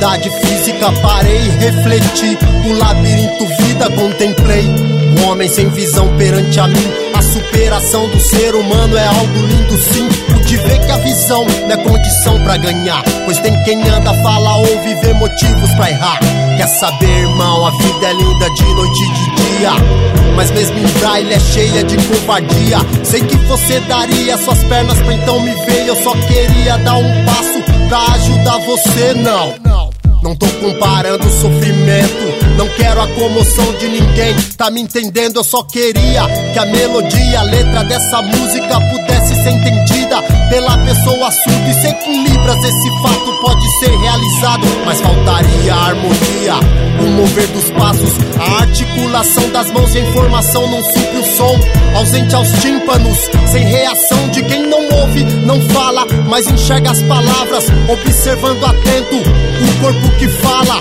atividade física, parei e refleti. O labirinto vida contemplei. O homem sem visão perante a mim. A superação do ser humano é algo lindo sim. Pude ver que a visão não é condição pra ganhar, pois tem quem anda, fala, ouve, vê motivos pra errar. Quer saber, irmão, a vida é linda de noite e de dia, mas mesmo em braille é cheia de covardia. Sei que você daria suas pernas pra então me ver. Eu só queria dar um passo pra ajudar você, não tô comparando o sofrimento, não quero a comoção de ninguém, tá me entendendo? Eu só queria que a melodia, a letra dessa música pudesse ser entendida pela pessoa surda. E sei que em Libras esse fato pode ser realizado, mas faltaria a harmonia, o mover dos passos, a articulação das mãos e a informação não supre o som, ausente aos tímpanos, sem reação de quem não ouve, não fala, mas enxerga as palavras, observando atento o corpo que fala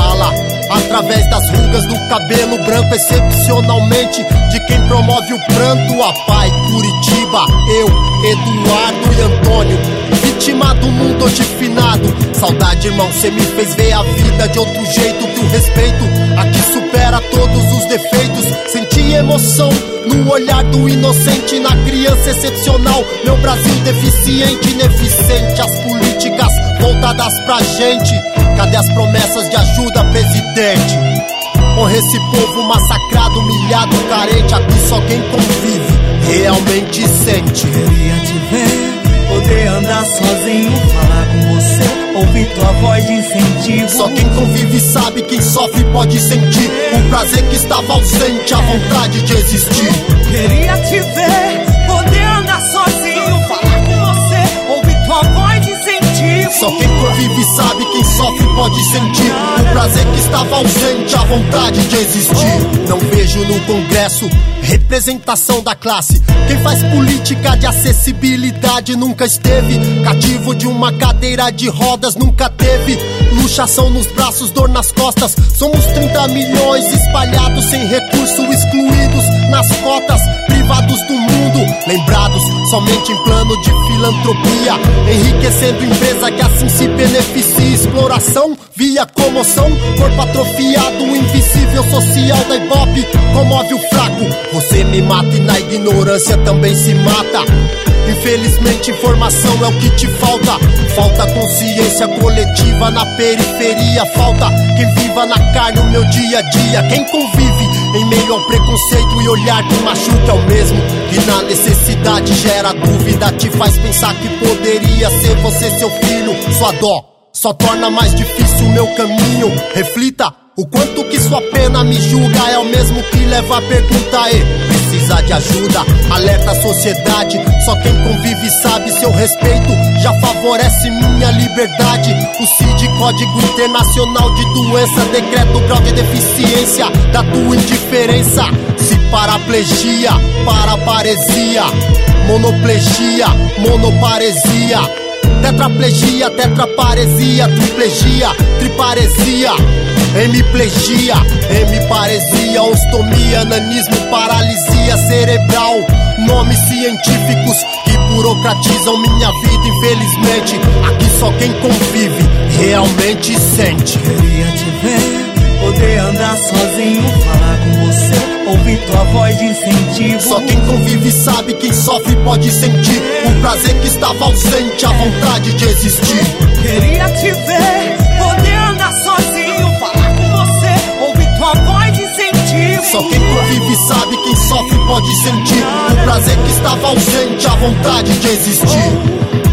através das rugas do cabelo branco, excepcionalmente de quem promove o pranto. A Pai Curitiba, eu, Eduardo e Antônio, vítima do mundo hoje finado. Saudade, irmão, cê me fez ver a vida de outro jeito, que o respeito aqui supera todos os defeitos. Senti emoção no olhar do inocente, na criança excepcional. Meu Brasil deficiente, ineficiente, as políticas voltadas pra gente. Cadê as promessas de ajuda, presidente? Honra esse povo massacrado, humilhado, carente. Aqui só quem convive realmente sente. Queria te ver, poder andar sozinho, falar com você, ouvir tua voz de incentivo. Só quem convive sabe, quem sofre pode sentir o prazer que estava ausente, a vontade de existir. Queria te ver, poder andar sozinho, falar com você, ouvir tua voz de incentivo. Só quem convive sabe, quem sofre pode sentir o prazer que estava ausente, a vontade de existir. Não vejo no Congresso representação da classe. Quem faz política de acessibilidade nunca esteve. Cativo de uma cadeira de rodas nunca teve. Luxação nos braços, dor nas costas. Somos 30 milhões espalhados sem recurso, excluídos nas cotas, privados do mundo, lembrados somente em plano de filantropia, enriquecendo empresa que assim se beneficia. Exploração via comoção, corpo atrofiado, invisível social da Ibope comove o fraco. Você me mata e na ignorância também se mata. Infelizmente informação é o que te falta. Falta consciência coletiva na periferia. Falta quem viva na carne o meu dia a dia. Quem convive em meio ao preconceito e olhar que machuca é o mesmo que na necessidade gera dúvida. Te faz pensar que poderia ser você, seu filho. Sua dó só torna mais difícil o meu caminho. Reflita o quanto que sua pena me julga. É o mesmo que leva a pergunta: precisa de ajuda? Alerta a sociedade. Só quem convive sabe, seu respeito já favorece minha liberdade. O CID, Código Internacional de Doença, decreta o grau de deficiência da tua indiferença. Se paraplegia, paraparesia, monoplegia, monoparesia, tetraplegia, tetraparesia, triplegia, triparesia, hemiplegia, hemiparesia, ostomia, nanismo, paralisia cerebral. Nomes científicos que burocratizam minha vida, infelizmente. Aqui só quem convive realmente sente. Queria te ver, poder andar sozinho, falar com você, ouvir tua voz de incentivo. Só quem convive sabe, quem sofre pode sentir o prazer que estava ausente, a vontade de existir. Queria te ver, poder andar sozinho, falar com você, ouvir tua voz de incentivo. Só quem convive sabe, quem sofre pode sentir o prazer que estava ausente, a vontade de existir.